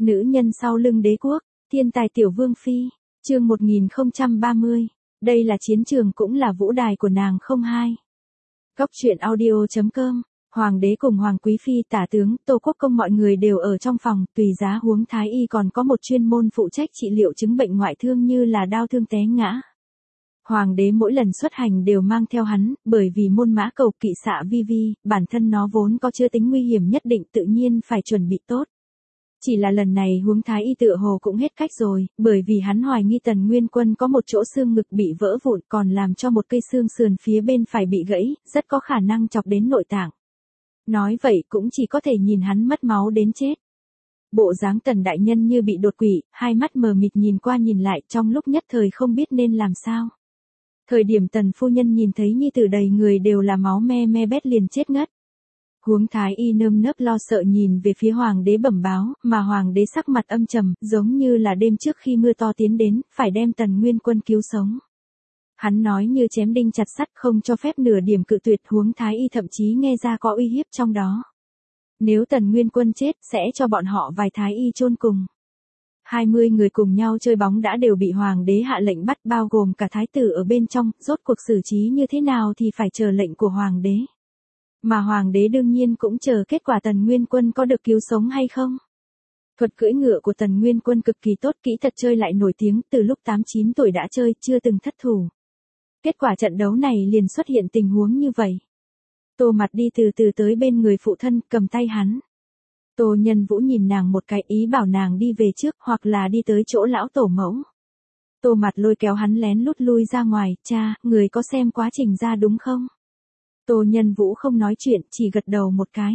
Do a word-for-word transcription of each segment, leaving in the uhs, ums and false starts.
Nữ nhân sau lưng đế quốc, thiên tài tiểu vương phi, chương một nghìn không trăm ba mươi. Đây là chiến trường cũng là vũ đài của nàng không hai. Góc truyện audio chấm com. Hoàng đế cùng hoàng quý phi, tả tướng, Tô Quốc Công mọi người đều ở trong phòng, tùy giá huống thái y còn có một chuyên môn phụ trách trị liệu chứng bệnh ngoại thương như là đau thương té ngã. Hoàng đế mỗi lần xuất hành đều mang theo hắn, bởi vì môn mã cầu kỵ xạ vi vi, bản thân nó vốn có chưa tính nguy hiểm nhất định tự nhiên phải chuẩn bị tốt. Chỉ là lần này huống thái y tựa hồ cũng hết cách rồi, bởi vì hắn hoài nghi Tần Nguyên Quân có một chỗ xương ngực bị vỡ vụn còn làm cho một cây xương sườn phía bên phải bị gãy, rất có khả năng chọc đến nội tạng. Nói vậy cũng chỉ có thể nhìn hắn mất máu đến chết. Bộ dáng Tần đại nhân như bị đột quỵ, hai mắt mờ mịt nhìn qua nhìn lại trong lúc nhất thời không biết nên làm sao. Thời điểm Tần phu nhân nhìn thấy nhi tử đầy người đều là máu me me bét liền chết ngất. Huống thái y nơm nớp lo sợ nhìn về phía hoàng đế bẩm báo, mà hoàng đế sắc mặt âm trầm, giống như là đêm trước khi mưa to tiến đến, phải đem Tần Nguyên Quân cứu sống. Hắn nói như chém đinh chặt sắt, không cho phép nửa điểm cự tuyệt. Huống thái y thậm chí nghe ra có uy hiếp trong đó. Nếu Tần Nguyên Quân chết, sẽ cho bọn họ vài thái y chôn cùng. hai mươi người cùng nhau chơi bóng đã đều bị hoàng đế hạ lệnh bắt, bao gồm cả thái tử ở bên trong, rốt cuộc xử trí như thế nào thì phải chờ lệnh của hoàng đế. Mà hoàng đế đương nhiên cũng chờ kết quả Tần Nguyên Quân có được cứu sống hay không. Thuật cưỡi ngựa của Tần Nguyên Quân cực kỳ tốt, kỹ thuật chơi lại nổi tiếng, từ lúc tám chín tuổi đã chơi, chưa từng thất thủ. Kết quả trận đấu này liền xuất hiện tình huống như vậy. Tô Mặt đi từ từ tới bên người phụ thân, cầm tay hắn. Tô Nhân Vũ nhìn nàng một cái, ý bảo nàng đi về trước hoặc là đi tới chỗ lão tổ mẫu. Tô Mặt lôi kéo hắn lén lút lui ra ngoài, cha, người có xem quá trình ra đúng không? Tô Nhân Vũ không nói chuyện, chỉ gật đầu một cái.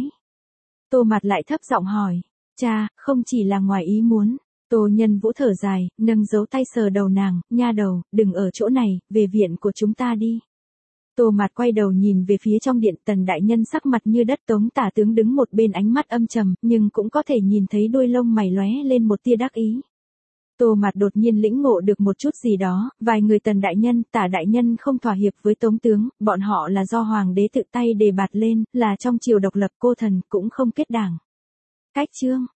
Tô Mặt lại thấp giọng hỏi, cha, không chỉ là ngoài ý muốn. Tô Nhân Vũ thở dài, nâng dấu tay sờ đầu nàng, nha đầu, đừng ở chỗ này, về viện của chúng ta đi. Tô Mặt quay đầu nhìn về phía trong điện, Tần đại nhân sắc mặt như đất, Tống tả tướng đứng một bên ánh mắt âm trầm, nhưng cũng có thể nhìn thấy đuôi lông mày lóe lên một tia đắc ý. Tô Mặt đột nhiên lĩnh ngộ được một chút gì đó, vài người Tần đại nhân, Tả đại nhân không thỏa hiệp với Tống tướng, bọn họ là do hoàng đế tự tay đề bạt lên, là trong triều độc lập, cô thần cũng không kết đảng. Cách chương